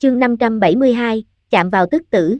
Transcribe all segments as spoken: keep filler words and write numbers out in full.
chương năm trăm bảy mươi hai, chạm vào tức tử.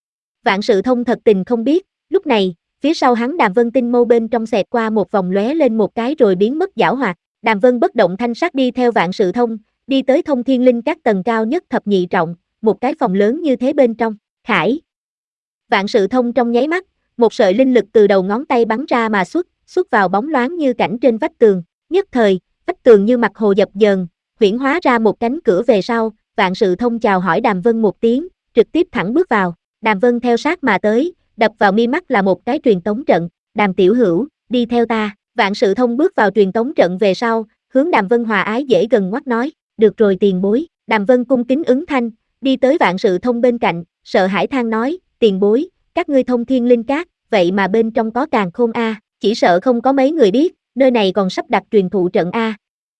Vạn Sự Thông thật tình không biết, lúc này, phía sau hắn Đàm Vân tinh mâu bên trong xẹt qua một vòng lóe lên một cái rồi biến mất giảo hoạt. Đàm Vân bất động thanh sắc đi theo Vạn Sự Thông, đi tới Thông Thiên Linh các tầng cao nhất thập nhị trọng, một cái phòng lớn như thế bên trong. Khải. Vạn Sự Thông trong nháy mắt, một sợi linh lực từ đầu ngón tay bắn ra mà xuất, xuất vào bóng loáng như cảnh trên vách tường. Nhất thời, vách tường như mặt hồ dập dờn, huyễn hóa ra một cánh cửa về sau. Vạn Sự Thông chào hỏi Đàm Vân một tiếng, trực tiếp thẳng bước vào. Đàm Vân theo sát mà tới, đập vào mi mắt là một cái truyền tống trận. Đàm tiểu hữu, đi theo ta. Vạn Sự Thông bước vào truyền tống trận về sau, hướng Đàm Vân hòa ái dễ gần ngoắc nói, được rồi tiền bối. Đàm Vân cung kính ứng thanh, đi tới Vạn Sự Thông bên cạnh, sợ hãi than nói, tiền bối, các ngươi Thông Thiên Linh Các, vậy mà bên trong có càn khôn a, chỉ sợ không có mấy người biết, nơi này còn sắp đặt truyền thụ trận a.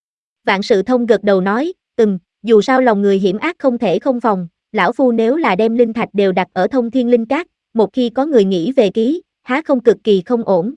Vạn Sự Thông gật đầu nói, ừm, dù sao lòng người hiểm ác không thể không phòng, lão phu nếu là đem linh thạch đều đặt ở Thông Thiên Linh Các, một khi có người nghĩ về ký, há không cực kỳ không ổn.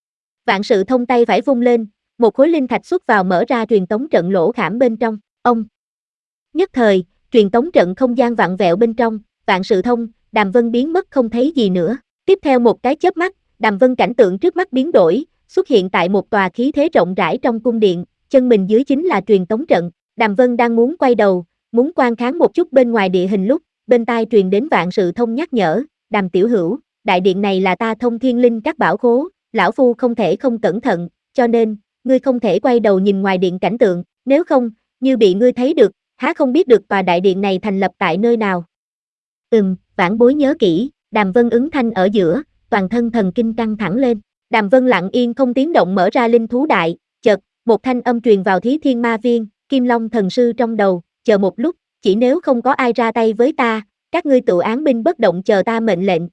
Vạn Sự Thông tay phải vung lên, một khối linh thạch xuất vào mở ra truyền tống trận lỗ khảm bên trong, ông. Nhất thời, truyền tống trận không gian vặn vẹo bên trong, Vạn Sự Thông, Đàm Vân biến mất không thấy gì nữa. Tiếp theo một cái chớp mắt, Đàm Vân cảnh tượng trước mắt biến đổi, xuất hiện tại một tòa khí thế rộng rãi trong cung điện, chân mình dưới chính là truyền tống trận. Đàm Vân đang muốn quay đầu, muốn quan kháng một chút bên ngoài địa hình lúc, bên tai truyền đến Vạn Sự Thông nhắc nhở, Đàm tiểu hữu, đại điện này là ta Thông Thiên Linh Các bảo khố, lão phu không thể không cẩn thận, cho nên, ngươi không thể quay đầu nhìn ngoài điện cảnh tượng, nếu không, như bị ngươi thấy được, há không biết được tòa đại điện này thành lập tại nơi nào. Ừm, vãn bối nhớ kỹ. Đàm Vân ứng thanh ở giữa, toàn thân thần kinh căng thẳng lên. Đàm Vân lặng yên không tiếng động mở ra linh thú đại, chợt, một thanh âm truyền vào Thí Thiên Ma Viên, Kim Long thần sư trong đầu, chờ một lúc, chỉ nếu không có ai ra tay với ta, các ngươi tự án binh bất động chờ ta mệnh lệnh.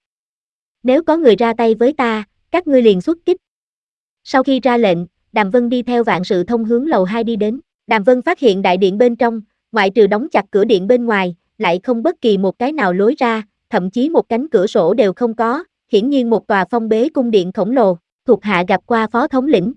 Nếu có người ra tay với ta, các ngươi liền xuất kích. Sau khi ra lệnh, Đàm Vân đi theo Vạn Sự Thông hướng lầu hai đi đến. Đàm Vân phát hiện đại điện bên trong, ngoại trừ đóng chặt cửa điện bên ngoài, lại không bất kỳ một cái nào lối ra, thậm chí một cánh cửa sổ đều không có, hiển nhiên một tòa phong bế cung điện khổng lồ, thuộc hạ gặp qua phó thống lĩnh.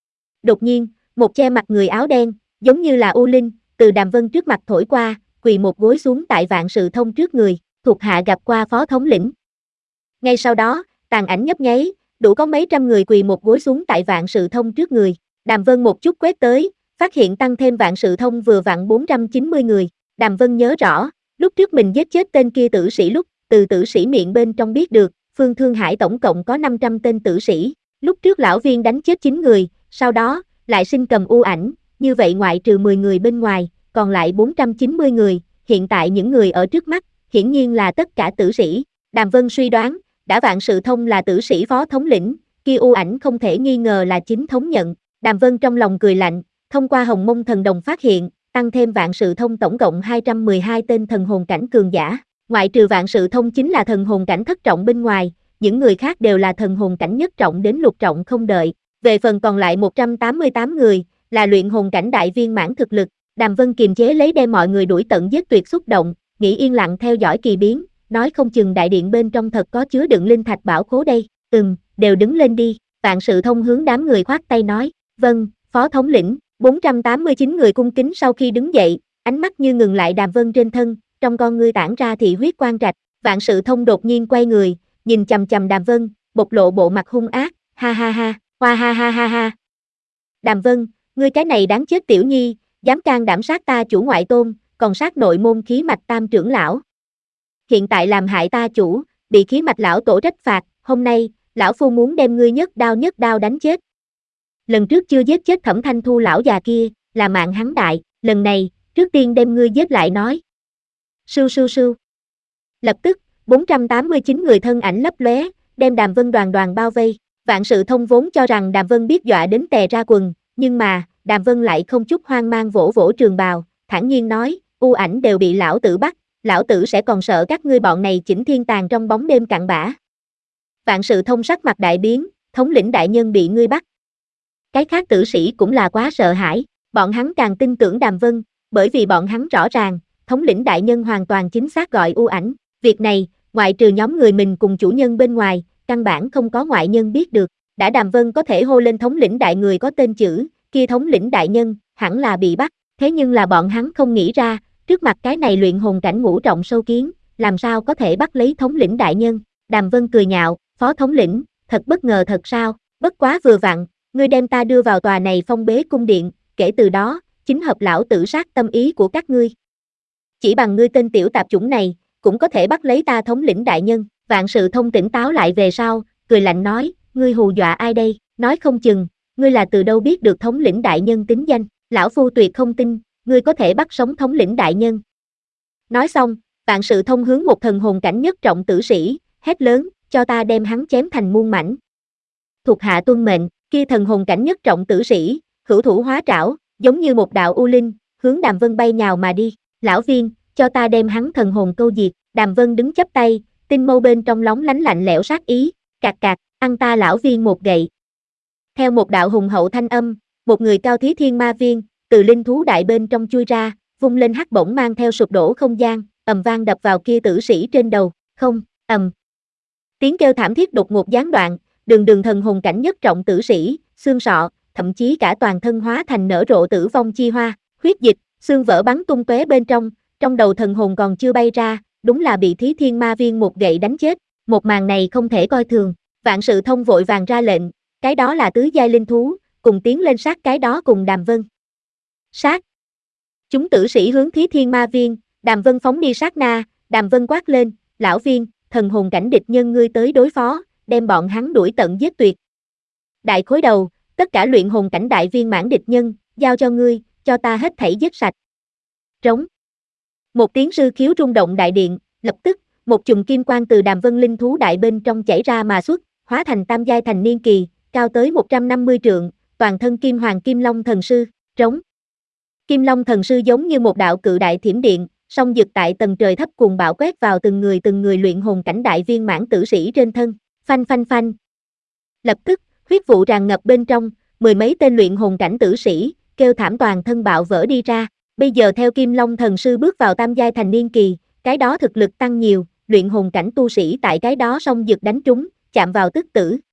Đột nhiên, một che mặt người áo đen, giống như là U Linh, từ Đàm Vân trước mặt thổi qua, quỳ một gối xuống tại Vạn Sự Thông trước người, thuộc hạ gặp qua phó thống lĩnh. Ngay sau đó, tàn ảnh nhấp nháy, đủ có mấy trăm người quỳ một gối xuống tại Vạn Sự Thông trước người. Đàm Vân một chút quét tới, phát hiện tăng thêm Vạn Sự Thông vừa vặn bốn trăm chín mươi người. Đàm Vân nhớ rõ, lúc trước mình giết chết tên kia tử sĩ lúc, từ tử sĩ miệng bên trong biết được, Phương Thương Hải tổng cộng có năm trăm tên tử sĩ. Lúc trước lão viên đánh chết chín người, sau đó, lại sinh cầm u ảnh, như vậy ngoại trừ mười người bên ngoài, còn lại bốn trăm chín mươi người, hiện tại những người ở trước mắt, hiển nhiên là tất cả tử sĩ. Đàm Vân suy đoán, đã Vạn Sự Thông là tử sĩ phó thống lĩnh, kia u ảnh không thể nghi ngờ là chính thống nhận. Đàm Vân trong lòng cười lạnh, thông qua Hồng Mông Thần Đồng phát hiện, tăng thêm Vạn Sự Thông tổng cộng hai trăm mười hai tên thần hồn cảnh cường giả. Ngoại trừ Vạn Sự Thông chính là thần hồn cảnh thất trọng bên ngoài, những người khác đều là thần hồn cảnh nhất trọng đến lục trọng không đợi. Về phần còn lại một trăm tám mươi tám người, là luyện hồn cảnh đại viên mãn thực lực. Đàm Vân kiềm chế lấy đem mọi người đuổi tận giết tuyệt xúc động, nghĩ yên lặng theo dõi kỳ biến, nói không chừng đại điện bên trong thật có chứa đựng linh thạch bảo khố đây. Ừm, đều đứng lên đi. Vạn Sự Thông hướng đám người khoát tay nói, vâng, phó thống lĩnh. bốn trăm tám mươi chín người cung kính sau khi đứng dậy, ánh mắt như ngừng lại Đàm Vân trên thân, trong con ngươi tản ra thị huyết quang trạch. Vạn Sự Thông đột nhiên quay người, nhìn chằm chằm Đàm Vân, bộc lộ bộ mặt hung ác, ha ha ha, hoa ha ha ha ha. Đàm Vân, ngươi cái này đáng chết tiểu nhi, dám can đảm sát ta chủ ngoại tôn, còn sát nội môn khí mạch tam trưởng lão. Hiện tại làm hại ta chủ, bị khí mạch lão tổ trách phạt, hôm nay, lão phu muốn đem ngươi nhất đao nhất đao đánh chết. Lần trước chưa giết chết Thẩm Thanh Thu lão già kia, là mạng hắn đại, lần này, trước tiên đem ngươi giết lại nói. Sưu sưu sưu. Lập tức, bốn trăm tám mươi chín người thân ảnh lấp lóe, đem Đàm Vân đoàn đoàn bao vây. Vạn Sự Thông vốn cho rằng Đàm Vân biết dọa đến tè ra quần, nhưng mà, Đàm Vân lại không chút hoang mang vỗ vỗ trường bào, thản nhiên nói, u ảnh đều bị lão tử bắt, lão tử sẽ còn sợ các ngươi bọn này chỉnh thiên tàn trong bóng đêm cặn bã. Vạn Sự Thông sắc mặt đại biến, thống lĩnh đại nhân bị ngươi bắt. Cái khác tử sĩ cũng là quá sợ hãi, bọn hắn càng tin tưởng Đàm Vân, bởi vì bọn hắn rõ ràng, thống lĩnh đại nhân hoàn toàn chính xác gọi u ảnh. Việc này, ngoại trừ nhóm người mình cùng chủ nhân bên ngoài, căn bản không có ngoại nhân biết được. Đã Đàm Vân có thể hô lên thống lĩnh đại người có tên chữ, kia thống lĩnh đại nhân, hẳn là bị bắt. Thế nhưng là bọn hắn không nghĩ ra, Trước mặt cái này luyện hồn cảnh ngũ trọng sâu kiến, làm sao có thể bắt lấy thống lĩnh đại nhân? Đàm Vân cười nhạo, phó thống lĩnh, thật bất ngờ thật sao, bất quá vừa vặn, ngươi đem ta đưa vào tòa này phong bế cung điện, kể từ đó, chính hợp lão tử sát tâm ý của các ngươi. Chỉ bằng ngươi tên tiểu tạp chủng này, cũng có thể bắt lấy ta thống lĩnh đại nhân. Vạn Sự Thông tỉnh táo lại về sau, cười lạnh nói, ngươi hù dọa ai đây, nói không chừng, ngươi là từ đâu biết được thống lĩnh đại nhân tính danh, lão phu tuyệt không tin, ngươi có thể bắt sống thống lĩnh đại nhân. Nói xong, Vạn Sự Thông hướng một thần hồn cảnh nhất trọng tử sĩ, hét lớn, cho ta đem hắn chém thành muôn mảnh. Thuộc hạ tuân mệnh, kia thần hồn cảnh nhất trọng tử sĩ, hữu thủ hóa trảo, giống như một đạo u linh, hướng Đàm Vân bay nhào mà đi, lão viên, cho ta đem hắn thần hồn câu diệt, Đàm Vân đứng chắp tay, tinh mâu bên trong lóng lánh lạnh lẽo sát ý, cạc cạc, ăn ta lão viên một gậy. Theo một đạo hùng hậu thanh âm, một người cao thí thiên ma viên, từ linh thú đại bên trong chui ra, vung lên hắc bổng mang theo sụp đổ không gian, ầm vang đập vào kia tử sĩ trên đầu, không, ầm. Tiếng kêu thảm thiết đột ngột gián đoạn, đường đường thần hồn cảnh nhất trọng tử sĩ, xương sọ, thậm chí cả toàn thân hóa thành nở rộ tử vong chi hoa, huyết dịch, xương vỡ bắn tung tóe bên trong, trong đầu thần hồn còn chưa bay ra, đúng là bị thí thiên ma viên một gậy đánh chết, một màn này không thể coi thường, Vạn Sự Thông vội vàng ra lệnh, cái đó là tứ giai linh thú, cùng tiến lên sát cái đó cùng Đàm Vân. Sát! Chúng tử sĩ hướng thí thiên ma viên, Đàm Vân phóng đi sát na, Đàm Vân quát lên, lão viên, thần hồn cảnh địch nhân ngươi tới đối phó, đem bọn hắn đuổi tận giết tuyệt. Đại khối đầu, tất cả luyện hồn cảnh đại viên mãn địch nhân, giao cho ngươi, cho ta hết thảy giết sạch. Trống. Một tiếng sư khiếu rung động đại điện, lập tức, một chùm kim quang từ Đàm Vân linh thú đại bên trong chảy ra mà xuất, hóa thành tam giai thành niên kỳ, cao tới một trăm năm mươi trượng, toàn thân kim hoàng kim long thần sư, trống. Kim long thần sư giống như một đạo cự đại thiểm điện, song dực tại tầng trời thấp cuồng bạo quét vào từng người từng người luyện hồn cảnh đại viên mãn tử sĩ trên thân, phanh phanh phanh. Lập tức, huyết vụ tràn ngập bên trong, mười mấy tên luyện hồn cảnh tử sĩ, kêu thảm toàn thân bạo vỡ đi ra, bây giờ theo Kim Long thần sư bước vào tam giai thành niên kỳ, cái đó thực lực tăng nhiều, luyện hồn cảnh tu sĩ tại cái đó song dực đánh trúng, chạm vào tức tử.